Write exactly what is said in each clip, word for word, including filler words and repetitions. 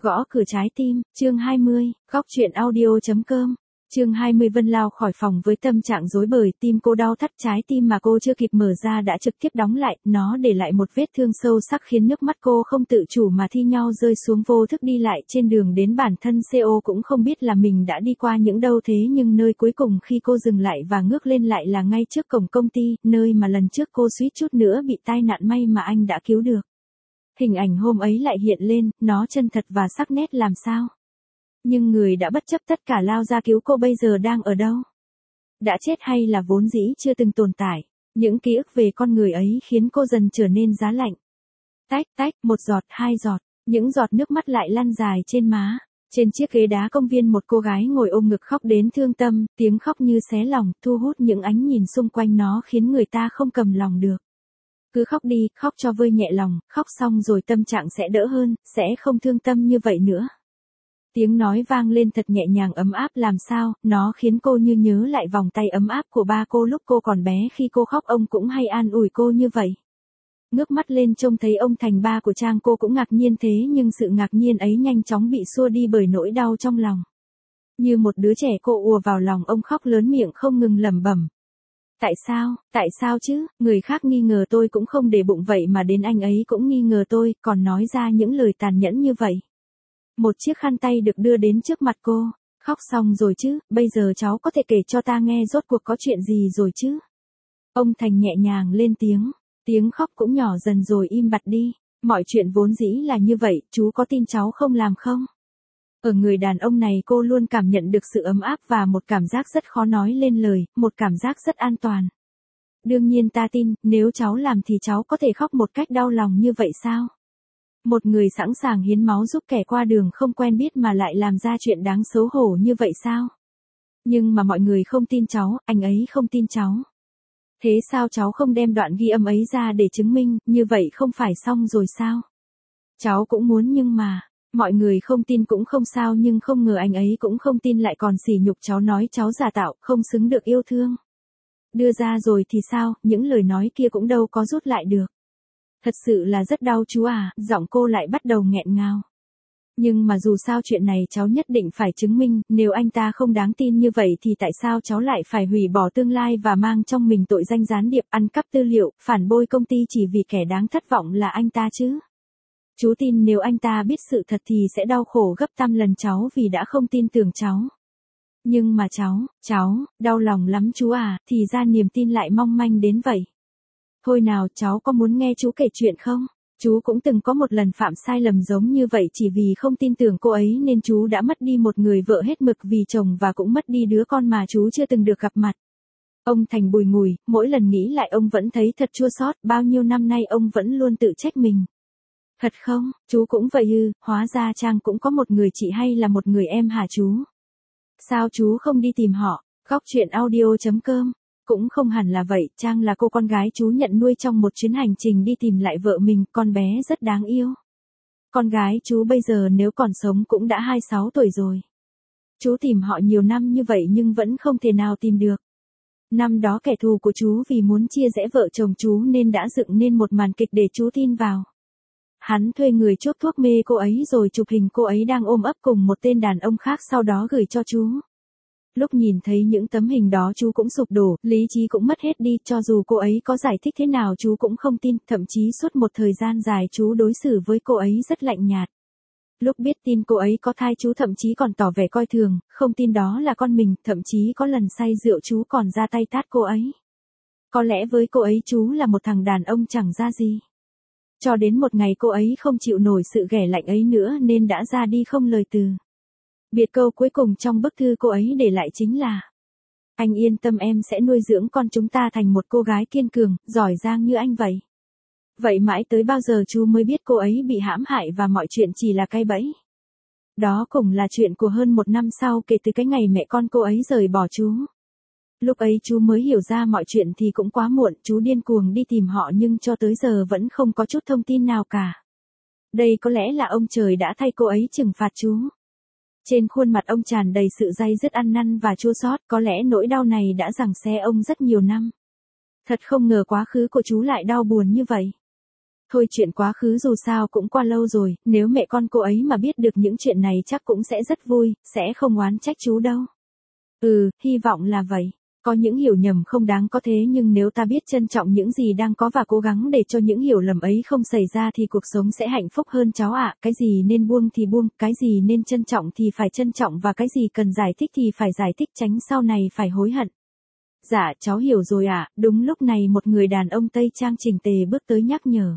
Gõ cửa trái tim, chương hai mươi, góc chuyện audio chấm com. Chương hai mươi Vân lao khỏi phòng với tâm trạng rối bời, tim cô đau thắt, trái tim mà cô chưa kịp mở ra đã trực tiếp đóng lại, nó để lại một vết thương sâu sắc khiến nước mắt cô không tự chủ mà thi nhau rơi xuống, vô thức đi lại trên đường đến bản thân cô cũng không biết là mình đã đi qua những đâu, thế nhưng nơi cuối cùng khi cô dừng lại và ngước lên lại là ngay trước cổng công ty, nơi mà lần trước cô suýt chút nữa bị tai nạn, may mà anh đã cứu được. Hình ảnh hôm ấy lại hiện lên, nó chân thật và sắc nét làm sao. Nhưng người đã bất chấp tất cả lao ra cứu cô bây giờ đang ở đâu? Đã chết hay là vốn dĩ chưa từng tồn tại? Những ký ức về con người ấy khiến cô dần trở nên giá lạnh. Tách tách, một giọt, hai giọt, những giọt nước mắt lại lăn dài trên má. Trên chiếc ghế đá công viên một cô gái ngồi ôm ngực khóc đến thương tâm, tiếng khóc như xé lòng, thu hút những ánh nhìn xung quanh, nó khiến người ta không cầm lòng được. Cứ khóc đi, khóc cho vơi nhẹ lòng, khóc xong rồi tâm trạng sẽ đỡ hơn, sẽ không thương tâm như vậy nữa. Tiếng nói vang lên thật nhẹ nhàng ấm áp làm sao, nó khiến cô như nhớ lại vòng tay ấm áp của ba cô lúc cô còn bé, khi cô khóc ông cũng hay an ủi cô như vậy. Ngước mắt lên trông thấy ông thành ba của Trang, cô cũng ngạc nhiên, thế nhưng sự ngạc nhiên ấy nhanh chóng bị xua đi bởi nỗi đau trong lòng. Như một đứa trẻ cô ùa vào lòng ông, khóc lớn miệng không ngừng lẩm bẩm. Tại sao, tại sao chứ, người khác nghi ngờ tôi cũng không để bụng vậy mà đến anh ấy cũng nghi ngờ tôi, còn nói ra những lời tàn nhẫn như vậy. Một chiếc khăn tay được đưa đến trước mặt cô. Khóc xong rồi chứ, bây giờ cháu có thể kể cho ta nghe rốt cuộc có chuyện gì rồi chứ? Ông Thành nhẹ nhàng lên tiếng, tiếng khóc cũng nhỏ dần rồi im bặt đi. Mọi chuyện vốn dĩ là như vậy, chú có tin cháu không làm không? Ở người đàn ông này cô luôn cảm nhận được sự ấm áp và một cảm giác rất khó nói lên lời, một cảm giác rất an toàn. Đương nhiên ta tin, nếu cháu làm thì cháu có thể khóc một cách đau lòng như vậy sao? Một người sẵn sàng hiến máu giúp kẻ qua đường không quen biết mà lại làm ra chuyện đáng xấu hổ như vậy sao? Nhưng mà mọi người không tin cháu, anh ấy không tin cháu. Thế sao cháu không đem đoạn ghi âm ấy ra để chứng minh, như vậy không phải xong rồi sao? Cháu cũng muốn nhưng mà, mọi người không tin cũng không sao, nhưng không ngờ anh ấy cũng không tin, lại còn sỉ nhục cháu, nói cháu giả tạo, không xứng được yêu thương. Đưa ra rồi thì sao, những lời nói kia cũng đâu có rút lại được. Thật sự là rất đau chú à, giọng cô lại bắt đầu nghẹn ngào. Nhưng mà dù sao chuyện này cháu nhất định phải chứng minh, nếu anh ta không đáng tin như vậy thì tại sao cháu lại phải hủy bỏ tương lai và mang trong mình tội danh gián điệp, ăn cắp tư liệu, phản bội công ty chỉ vì kẻ đáng thất vọng là anh ta chứ? Chú tin nếu anh ta biết sự thật thì sẽ đau khổ gấp trăm lần cháu vì đã không tin tưởng cháu. Nhưng mà cháu, cháu, đau lòng lắm chú à, thì ra niềm tin lại mong manh đến vậy. Thôi nào, cháu có muốn nghe chú kể chuyện không? Chú cũng từng có một lần phạm sai lầm giống như vậy, chỉ vì không tin tưởng cô ấy nên chú đã mất đi một người vợ hết mực vì chồng và cũng mất đi đứa con mà chú chưa từng được gặp mặt. Ông Thành bùi ngùi, mỗi lần nghĩ lại ông vẫn thấy thật chua xót, bao nhiêu năm nay ông vẫn luôn tự trách mình. Thật không, chú cũng vậy ư, hóa ra Trang cũng có một người chị hay là một người em hả chú? Sao chú không đi tìm họ? Góc chuyện audio chấm com. Cũng không hẳn là vậy, Trang là cô con gái chú nhận nuôi trong một chuyến hành trình đi tìm lại vợ mình, con bé rất đáng yêu. Con gái chú bây giờ nếu còn sống cũng đã hai mươi sáu tuổi rồi. Chú tìm họ nhiều năm như vậy nhưng vẫn không thể nào tìm được. Năm đó kẻ thù của chú vì muốn chia rẽ vợ chồng chú nên đã dựng nên một màn kịch để chú tin vào. Hắn thuê người chuốc thuốc mê cô ấy rồi chụp hình cô ấy đang ôm ấp cùng một tên đàn ông khác, sau đó gửi cho chú. Lúc nhìn thấy những tấm hình đó chú cũng sụp đổ, lý trí cũng mất hết đi, cho dù cô ấy có giải thích thế nào chú cũng không tin, thậm chí suốt một thời gian dài chú đối xử với cô ấy rất lạnh nhạt. Lúc biết tin cô ấy có thai chú thậm chí còn tỏ vẻ coi thường, không tin đó là con mình, thậm chí có lần say rượu chú còn ra tay tát cô ấy. Có lẽ với cô ấy chú là một thằng đàn ông chẳng ra gì. Cho đến một ngày cô ấy không chịu nổi sự ghẻ lạnh ấy nữa nên đã ra đi không lời từ. Biệt câu cuối cùng trong bức thư cô ấy để lại chính là: anh yên tâm, em sẽ nuôi dưỡng con chúng ta thành một cô gái kiên cường, giỏi giang như anh vậy. Vậy mãi tới bao giờ chú mới biết cô ấy bị hãm hại và mọi chuyện chỉ là cái bẫy. Đó cũng là chuyện của hơn một năm sau kể từ cái ngày mẹ con cô ấy rời bỏ chú. Lúc ấy chú mới hiểu ra mọi chuyện thì cũng quá muộn, chú điên cuồng đi tìm họ nhưng cho tới giờ vẫn không có chút thông tin nào cả. Đây có lẽ là ông trời đã thay cô ấy trừng phạt chú. Trên khuôn mặt ông tràn đầy sự day dứt ăn năn và chua xót, có lẽ nỗi đau này đã giằng xé ông rất nhiều năm. Thật không ngờ quá khứ của chú lại đau buồn như vậy. Thôi chuyện quá khứ dù sao cũng qua lâu rồi, nếu mẹ con cô ấy mà biết được những chuyện này chắc cũng sẽ rất vui, sẽ không oán trách chú đâu. Ừ, hy vọng là vậy. Có những hiểu nhầm không đáng có thế nhưng nếu ta biết trân trọng những gì đang có và cố gắng để cho những hiểu lầm ấy không xảy ra thì cuộc sống sẽ hạnh phúc hơn cháu ạ. Cái gì nên buông thì buông, cái gì nên trân trọng thì phải trân trọng và cái gì cần giải thích thì phải giải thích tránh sau này phải hối hận. Dạ cháu hiểu rồi ạ. Đúng lúc này một người đàn ông Tây trang chỉnh tề bước tới nhắc nhở.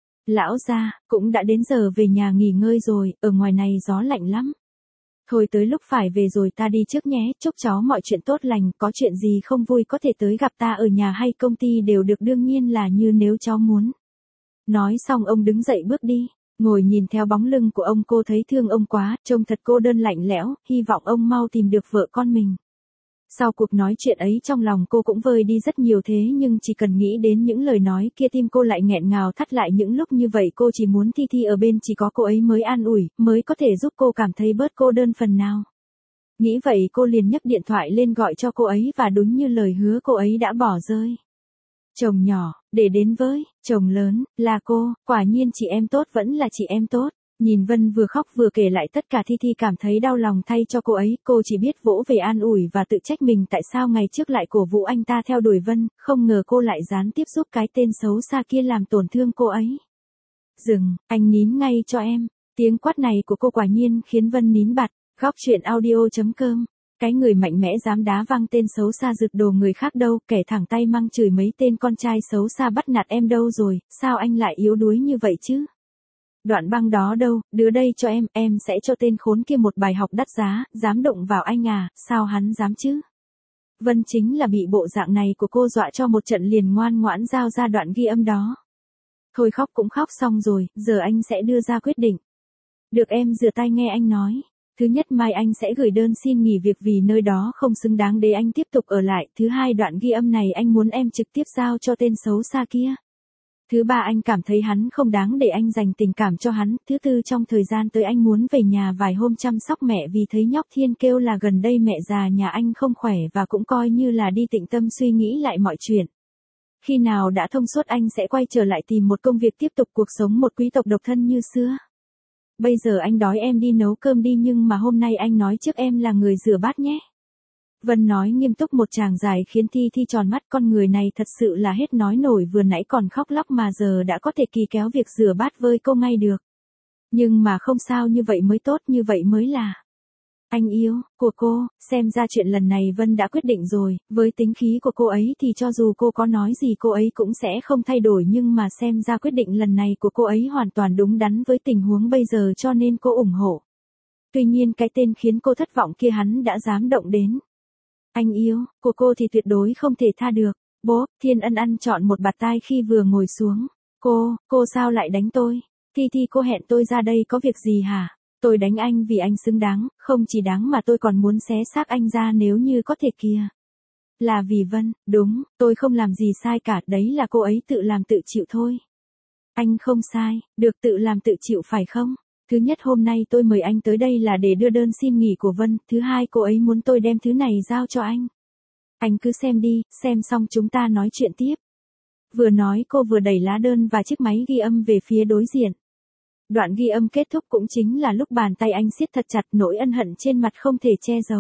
Lão gia, cũng đã đến giờ về nhà nghỉ ngơi rồi, ở ngoài này gió lạnh lắm. Thôi tới lúc phải về rồi ta đi trước nhé, chúc cháu mọi chuyện tốt lành, có chuyện gì không vui có thể tới gặp ta ở nhà hay công ty đều được, đương nhiên là như nếu cháu muốn. Nói xong ông đứng dậy bước đi, ngồi nhìn theo bóng lưng của ông cô thấy thương ông quá, trông thật cô đơn lạnh lẽo, hy vọng ông mau tìm được vợ con mình. Sau cuộc nói chuyện ấy trong lòng cô cũng vơi đi rất nhiều thế nhưng chỉ cần nghĩ đến những lời nói kia tim cô lại nghẹn ngào thắt lại những lúc như vậy cô chỉ muốn Thi Thi ở bên chỉ có cô ấy mới an ủi, mới có thể giúp cô cảm thấy bớt cô đơn phần nào. Nghĩ vậy cô liền nhấc điện thoại lên gọi cho cô ấy và đúng như lời hứa cô ấy đã bỏ rơi. Chồng nhỏ, để đến với, chồng lớn, là cô, quả nhiên chị em tốt vẫn là chị em tốt. Nhìn Vân vừa khóc vừa kể lại tất cả Thi Thi cảm thấy đau lòng thay cho cô ấy, cô chỉ biết vỗ về an ủi và tự trách mình tại sao ngày trước lại cổ vũ anh ta theo đuổi Vân, không ngờ cô lại gián tiếp giúp cái tên xấu xa kia làm tổn thương cô ấy. Dừng, anh nín ngay cho em. Tiếng quát này của cô quả nhiên khiến Vân nín bặt. Góc chuyện audio.com. Cái người mạnh mẽ dám đá văng tên xấu xa giật đồ người khác đâu, kẻ thẳng tay mang chửi mấy tên con trai xấu xa bắt nạt em đâu rồi, sao anh lại yếu đuối như vậy chứ? Đoạn băng đó đâu, đưa đây cho em, em sẽ cho tên khốn kia một bài học đắt giá, dám động vào anh à, sao hắn dám chứ? Vân chính là bị bộ dạng này của cô dọa cho một trận liền ngoan ngoãn giao ra đoạn ghi âm đó. Thôi khóc cũng khóc xong rồi, giờ anh sẽ đưa ra quyết định. Được em rửa tai nghe anh nói. Thứ nhất mai anh sẽ gửi đơn xin nghỉ việc vì nơi đó không xứng đáng để anh tiếp tục ở lại. Thứ hai đoạn ghi âm này anh muốn em trực tiếp giao cho tên xấu xa kia. Thứ ba anh cảm thấy hắn không đáng để anh dành tình cảm cho hắn. Thứ tư trong thời gian tới anh muốn về nhà vài hôm chăm sóc mẹ vì thấy nhóc Thiên kêu là gần đây mẹ già nhà anh không khỏe và cũng coi như là đi tịnh tâm suy nghĩ lại mọi chuyện. Khi nào đã thông suốt anh sẽ quay trở lại tìm một công việc tiếp tục cuộc sống một quý tộc độc thân như xưa. Bây giờ anh đói em đi nấu cơm đi nhưng mà hôm nay anh nói trước em là người rửa bát nhé. Vân nói nghiêm túc một tràng dài khiến Thi Thi tròn mắt, con người này thật sự là hết nói nổi, vừa nãy còn khóc lóc mà giờ đã có thể kỳ kéo việc rửa bát với cô ngay được. Nhưng mà không sao, như vậy mới tốt, như vậy mới là anh yêu của cô. Xem ra chuyện lần này Vân đã quyết định rồi, với tính khí của cô ấy thì cho dù cô có nói gì cô ấy cũng sẽ không thay đổi, nhưng mà xem ra quyết định lần này của cô ấy hoàn toàn đúng đắn với tình huống bây giờ cho nên cô ủng hộ. Tuy nhiên cái tên khiến cô thất vọng kia hắn đã dám động đến anh yêu của cô thì tuyệt đối không thể tha được. Bố, Thiên Ân ăn trọn một bạt tai khi vừa ngồi xuống. Cô, cô sao lại đánh tôi? Thi Thi cô hẹn tôi ra đây có việc gì hả? Tôi đánh anh vì anh xứng đáng, không chỉ đáng mà tôi còn muốn xé xác anh ra nếu như có thể kìa. Là vì Vân, đúng, tôi không làm gì sai cả, đấy là cô ấy tự làm tự chịu thôi. Anh không sai, được tự làm tự chịu phải không? Thứ nhất hôm nay tôi mời anh tới đây là để đưa đơn xin nghỉ của Vân, thứ hai cô ấy muốn tôi đem thứ này giao cho anh. Anh cứ xem đi, xem xong chúng ta nói chuyện tiếp. Vừa nói cô vừa đẩy lá đơn và chiếc máy ghi âm về phía đối diện. Đoạn ghi âm kết thúc cũng chính là lúc bàn tay anh siết thật chặt, nỗi ân hận trên mặt không thể che giấu.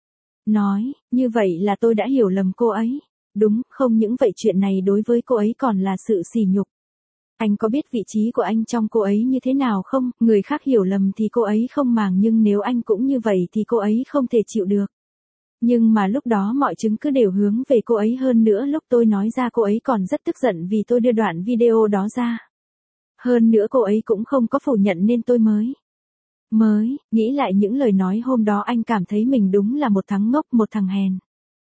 Nói, như vậy là tôi đã hiểu lầm cô ấy. Đúng, không những vậy chuyện này đối với cô ấy còn là sự sỉ nhục. Anh có biết vị trí của anh trong cô ấy như thế nào không? Người khác hiểu lầm thì cô ấy không màng, nhưng nếu anh cũng như vậy thì cô ấy không thể chịu được. Nhưng mà lúc đó mọi chứng cứ đều hướng về cô ấy, hơn nữa lúc tôi nói ra cô ấy còn rất tức giận vì tôi đưa đoạn video đó ra. Hơn nữa cô ấy cũng không có phủ nhận nên tôi mới. Mới, nghĩ lại những lời nói hôm đó anh cảm thấy mình đúng là một thằng ngốc, một thằng hèn.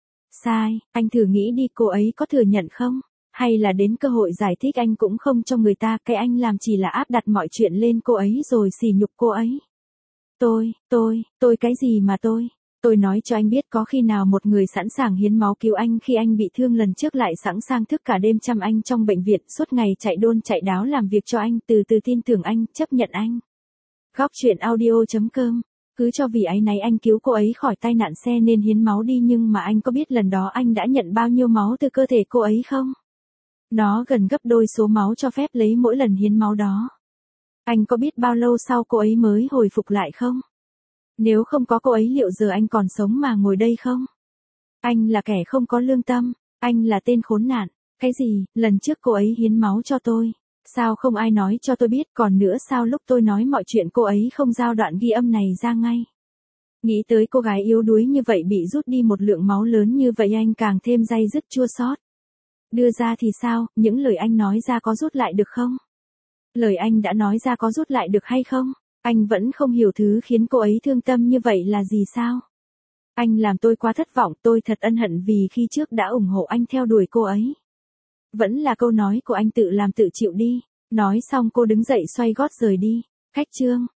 Sai, anh thử nghĩ đi, cô ấy có thừa nhận không? Hay là đến cơ hội giải thích anh cũng không cho người ta, cái anh làm chỉ là áp đặt mọi chuyện lên cô ấy rồi sỉ nhục cô ấy. Tôi, tôi, tôi cái gì mà tôi? Tôi nói cho anh biết, có khi nào một người sẵn sàng hiến máu cứu anh khi anh bị thương lần trước lại sẵn sàng thức cả đêm chăm anh trong bệnh viện, suốt ngày chạy đôn chạy đáo làm việc cho anh, từ từ tin tưởng anh, chấp nhận anh. Góc chuyện audio.com. Cứ cho vì áy náy anh cứu cô ấy khỏi tai nạn xe nên hiến máu đi, nhưng mà anh có biết lần đó anh đã nhận bao nhiêu máu từ cơ thể cô ấy không? Nó gần gấp đôi số máu cho phép lấy mỗi lần hiến máu đó. Anh có biết bao lâu sau cô ấy mới hồi phục lại không? Nếu không có cô ấy liệu giờ anh còn sống mà ngồi đây không? Anh là kẻ không có lương tâm, anh là tên khốn nạn. Cái gì, lần trước cô ấy hiến máu cho tôi. Sao không ai nói cho tôi biết, còn nữa sao lúc tôi nói mọi chuyện cô ấy không giao đoạn ghi âm này ra ngay? Nghĩ tới cô gái yếu đuối như vậy bị rút đi một lượng máu lớn như vậy anh càng thêm day dứt chua xót. Đưa ra thì sao, những lời anh nói ra có rút lại được không? Lời anh đã nói ra có rút lại được hay không? Anh vẫn không hiểu thứ khiến cô ấy thương tâm như vậy là gì sao? Anh làm tôi quá thất vọng, tôi thật ân hận vì khi trước đã ủng hộ anh theo đuổi cô ấy. Vẫn là câu nói của anh tự làm tự chịu đi. Nói xong cô đứng dậy xoay gót rời đi. Khách trương.